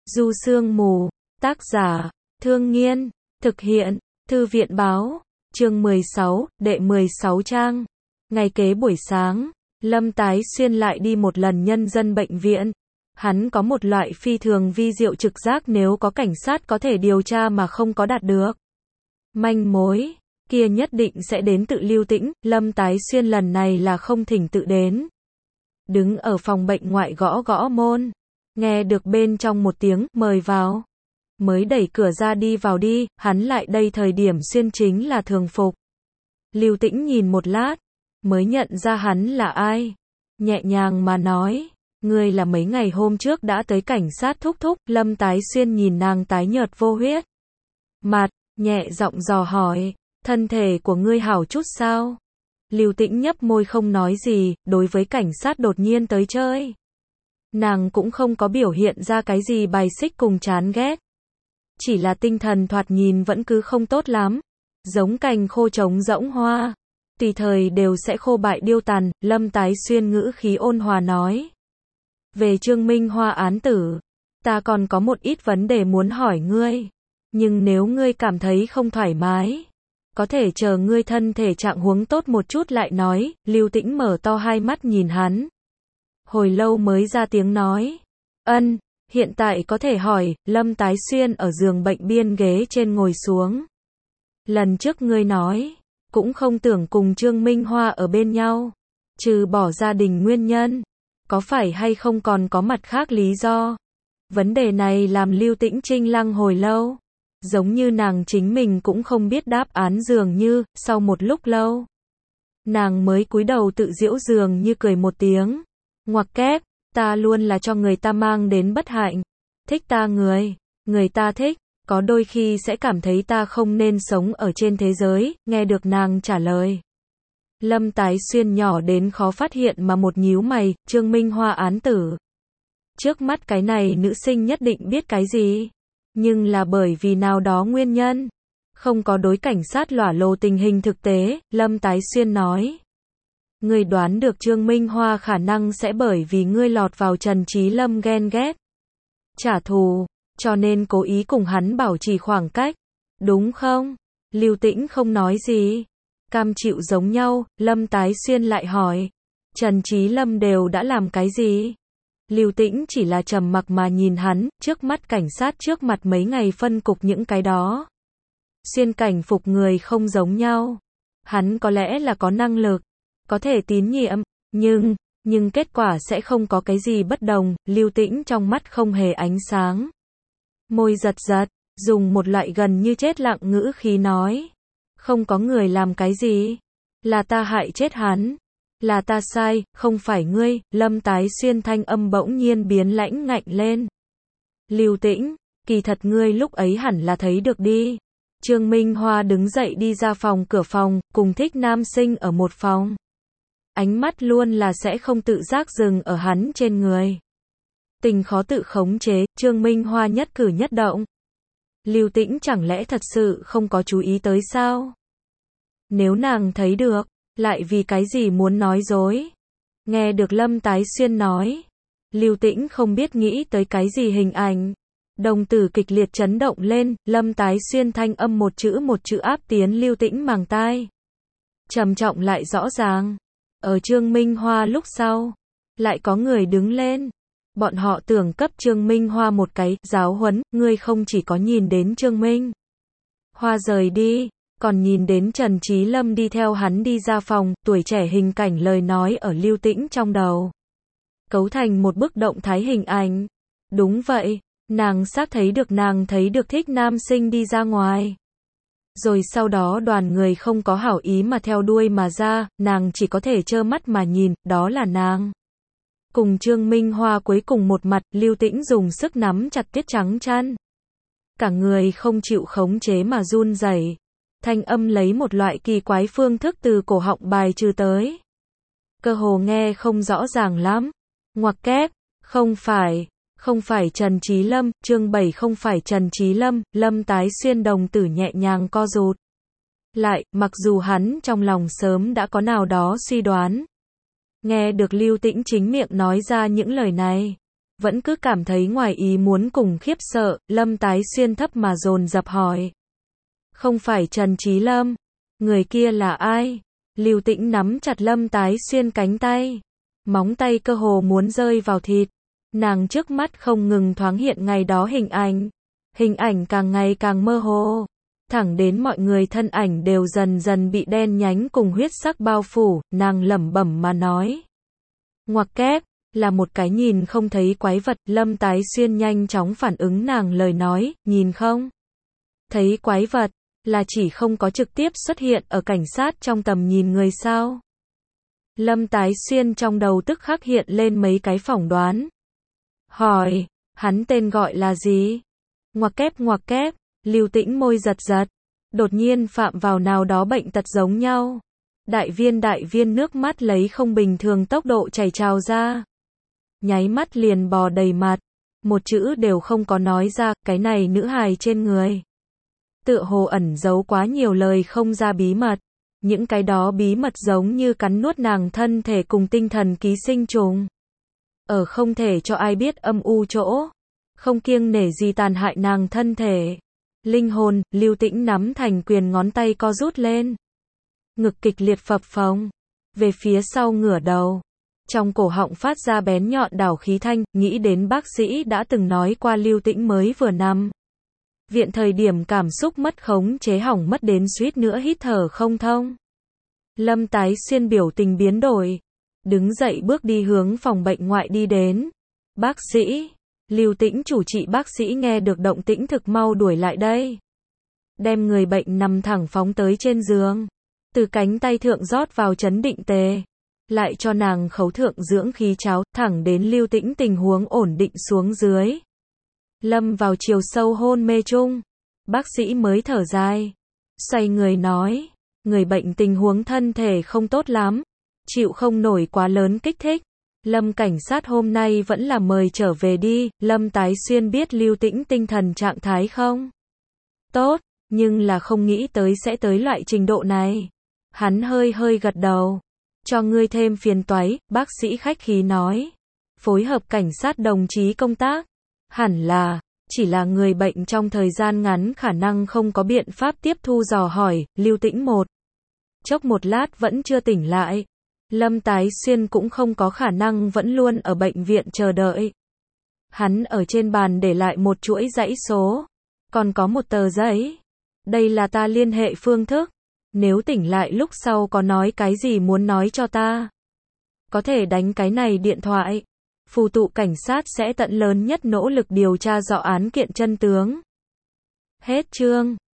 Du Sương Mù, tác giả, Thương Nghiên, thực hiện, Thư viện báo, chương 16, đệ 16 trang. Ngày kế buổi sáng, Lâm Tái Xuyên lại đi một lần nhân dân bệnh viện. Hắn có một loại phi thường vi diệu trực giác nếu có cảnh sát có thể điều tra mà không có đạt được manh mối, kia nhất định sẽ đến tự Lưu Tĩnh. Lâm Tái Xuyên lần này là không thỉnh tự đến. Đứng ở phòng bệnh ngoại gõ gõ môn. Nghe được bên trong một tiếng, mời vào. Mới đẩy cửa ra đi vào đi, hắn lại đây thời điểm xuyên chính là thường phục. Lưu Tĩnh nhìn một lát, mới nhận ra hắn là ai. Nhẹ nhàng mà nói, ngươi là mấy ngày hôm trước đã tới cảnh sát thúc thúc. Lâm Tái Xuyên nhìn nàng tái nhợt vô huyết mặt, nhẹ giọng dò hỏi, thân thể của ngươi hảo chút sao? Lưu Tĩnh nhấp môi không nói gì, đối với cảnh sát đột nhiên tới chơi. Nàng cũng không có biểu hiện ra cái gì bài xích cùng chán ghét. Chỉ là tinh thần thoạt nhìn vẫn cứ không tốt lắm. Giống cành khô trống rỗng hoa. Tùy thời đều sẽ khô bại điêu tàn. Lâm Tái Xuyên ngữ khí ôn hòa nói. Về Trương Minh Hoa án tử, ta còn có một ít vấn đề muốn hỏi ngươi. Nhưng nếu ngươi cảm thấy không thoải mái, có thể chờ ngươi thân thể trạng huống tốt một chút lại nói. Lưu Tĩnh mở to hai mắt nhìn hắn. Hồi lâu mới ra tiếng nói. Ân, hiện tại có thể hỏi. Lâm Tái Xuyên ở giường bệnh biên ghế trên ngồi xuống. Lần trước ngươi nói, cũng không tưởng cùng Trương Minh Hoa ở bên nhau. Trừ bỏ gia đình nguyên nhân, có phải hay không còn có mặt khác lý do? Vấn đề này làm Lưu Tĩnh trinh lăng hồi lâu. Giống như nàng chính mình cũng không biết đáp án dường như, sau một lúc lâu. Nàng mới cúi đầu tự giễu dường như cười một tiếng. Ngoặc kép, ta luôn là cho người ta mang đến bất hạnh. Thích ta người ta thích, có đôi khi sẽ cảm thấy ta không nên sống ở trên thế giới. Nghe được nàng trả lời, Lâm Tái Xuyên nhỏ đến khó phát hiện mà một nhíu mày. Trương Minh Hoa án tử, trước mắt cái này nữ sinh nhất định biết cái gì, nhưng là bởi vì nào đó nguyên nhân, không có đối cảnh sát lỏa lồ tình hình thực tế. Lâm Tái Xuyên nói, ngươi đoán được Trương Minh Hoa khả năng sẽ bởi vì ngươi lọt vào Trần Trí Lâm ghen ghét, trả thù, cho nên cố ý cùng hắn bảo trì khoảng cách, đúng không? Lưu Tĩnh không nói gì, cam chịu giống nhau. Lâm Tái Xuyên lại hỏi, Trần Trí Lâm đều đã làm cái gì? Lưu Tĩnh chỉ là trầm mặc mà nhìn hắn. Trước mắt cảnh sát trước mặt mấy ngày phân cục những cái đó xuyên cảnh phục người không giống nhau. Hắn có lẽ là có năng lực, có thể tín nhiệm, nhưng kết quả sẽ không có cái gì bất đồng. Lưu Tĩnh trong mắt không hề ánh sáng, môi giật giật, dùng một loại gần như chết lặng ngữ khí nói, không có người làm cái gì, là ta hại chết hắn, là ta sai, không phải ngươi. Lâm Tái Xuyên thanh âm bỗng nhiên biến lãnh ngạnh lên. Lưu Tĩnh, kỳ thật ngươi lúc ấy hẳn là thấy được đi. Trương Minh Hoa đứng dậy đi ra phòng, cửa phòng, cùng thích nam sinh ở một phòng. Ánh mắt luôn là sẽ không tự giác dừng ở hắn trên người. Tình khó tự khống chế, Trương Minh Hoa nhất cử nhất động. Lưu Tĩnh chẳng lẽ thật sự không có chú ý tới sao? Nếu nàng thấy được, lại vì cái gì muốn nói dối? Nghe được Lâm Tái Xuyên nói, Lưu Tĩnh không biết nghĩ tới cái gì hình ảnh. Đồng tử kịch liệt chấn động lên. Lâm Tái Xuyên thanh âm một chữ áp tiến Lưu Tĩnh màng tai. Trầm trọng lại rõ ràng. Ở Trương Minh Hoa lúc sau, lại có người đứng lên. Bọn họ tưởng cấp Trương Minh Hoa một cái giáo huấn. Ngươi không chỉ có nhìn đến Trương Minh Hoa rời đi, còn nhìn đến Trần Trí Lâm đi theo hắn đi ra phòng. Tuổi trẻ hình cảnh lời nói ở Lưu Tĩnh trong đầu, cấu thành một bức động thái hình ảnh. Đúng vậy, nàng thấy được thích nam sinh đi ra ngoài. Rồi sau đó đoàn người không có hảo ý mà theo đuôi mà ra. Nàng chỉ có thể trơ mắt mà nhìn. Đó là nàng cùng Trương Minh Hoa cuối cùng một mặt. Lưu Tĩnh dùng sức nắm chặt tiết trắng chăn, cả người không chịu khống chế mà run rẩy. Thanh âm lấy một loại kỳ quái phương thức từ cổ họng bài trừ tới, cơ hồ nghe không rõ ràng lắm. Ngoặc kép, không phải Trần Trí Lâm. Chương 7 không phải Trần Trí Lâm. Lâm Tái Xuyên đồng tử nhẹ nhàng co rụt lại, mặc dù hắn trong lòng sớm đã có nào đó suy đoán. Nghe được Lưu Tĩnh chính miệng nói ra những lời này, vẫn cứ cảm thấy ngoài ý muốn cùng khiếp sợ, Lâm Tái Xuyên thấp mà dồn dập hỏi. Không phải Trần Trí Lâm. Người kia là ai? Lưu Tĩnh nắm chặt Lâm Tái Xuyên cánh tay. Móng tay cơ hồ muốn rơi vào thịt. Nàng trước mắt không ngừng thoáng hiện ngày đó hình ảnh. Hình ảnh càng ngày càng mơ hồ. Thẳng đến mọi người thân ảnh đều dần dần bị đen nhánh cùng huyết sắc bao phủ, nàng lẩm bẩm mà nói. Ngoặc kép, là một cái nhìn không thấy quái vật, Lâm Tái Xuyên nhanh chóng phản ứng nàng lời nói, nhìn không? Thấy quái vật, là chỉ không có trực tiếp xuất hiện ở cảnh sát trong tầm nhìn người sao? Lâm Tái Xuyên trong đầu tức khắc hiện lên mấy cái phỏng đoán. Hỏi, hắn tên gọi là gì? Ngoặc kép, Lưu Tĩnh môi giật giật, đột nhiên phạm vào nào đó bệnh tật giống nhau. Đại viên nước mắt lấy không bình thường tốc độ chảy trào ra. Nháy mắt liền bò đầy mặt, một chữ đều không có nói ra, cái này nữ hài trên người. Tựa hồ ẩn giấu quá nhiều lời không ra bí mật. Những cái đó bí mật giống như cắn nuốt nàng thân thể cùng tinh thần ký sinh trùng. Ở không thể cho ai biết âm u chỗ. Không kiêng nể gì tàn hại nàng thân thể. Linh hồn, Lưu Tĩnh nắm thành quyền ngón tay co rút lên. Ngực kịch liệt phập phồng. Về phía sau ngửa đầu. Trong cổ họng phát ra bén nhọn đảo khí thanh, nghĩ đến bác sĩ đã từng nói qua Lưu Tĩnh mới vừa nằm viện thời điểm cảm xúc mất khống chế hỏng mất đến suýt nữa hít thở không thông. Lâm Tái Xuyên biểu tình biến đổi. Đứng dậy bước đi hướng phòng bệnh ngoại đi đến. Bác sĩ. Lưu Tĩnh chủ trị bác sĩ nghe được động tĩnh thực mau đuổi lại đây. Đem người bệnh nằm thẳng phóng tới trên giường. Từ cánh tay thượng rót vào chấn định tề. Lại cho nàng khấu thượng dưỡng khí cháo, thẳng đến Lưu Tĩnh tình huống ổn định xuống dưới. Lâm vào chiều sâu hôn mê chung. Bác sĩ mới thở dài. Xoay người nói. Người bệnh tình huống thân thể không tốt lắm. Chịu không nổi quá lớn kích thích. Lâm cảnh sát hôm nay vẫn là mời trở về đi. Lâm Tái Xuyên biết Lưu Tĩnh tinh thần trạng thái không tốt, nhưng là không nghĩ tới sẽ tới loại trình độ này. Hắn hơi gật đầu. Cho ngươi thêm phiền toái, bác sĩ khách khí nói. Phối hợp cảnh sát đồng chí công tác. Hẳn là, chỉ là người bệnh trong thời gian ngắn khả năng không có biện pháp tiếp thu dò hỏi. Lưu Tĩnh chốc một lát vẫn chưa tỉnh lại. Lâm Tái Xuyên cũng không có khả năng vẫn luôn ở bệnh viện chờ đợi. Hắn ở trên bàn để lại một chuỗi dãy số. Còn có một tờ giấy. Đây là ta liên hệ phương thức. Nếu tỉnh lại lúc sau có nói cái gì muốn nói cho ta. Có thể đánh cái này điện thoại. Phù tụ cảnh sát sẽ tận lớn nhất nỗ lực điều tra rõ án kiện chân tướng. Hết chương.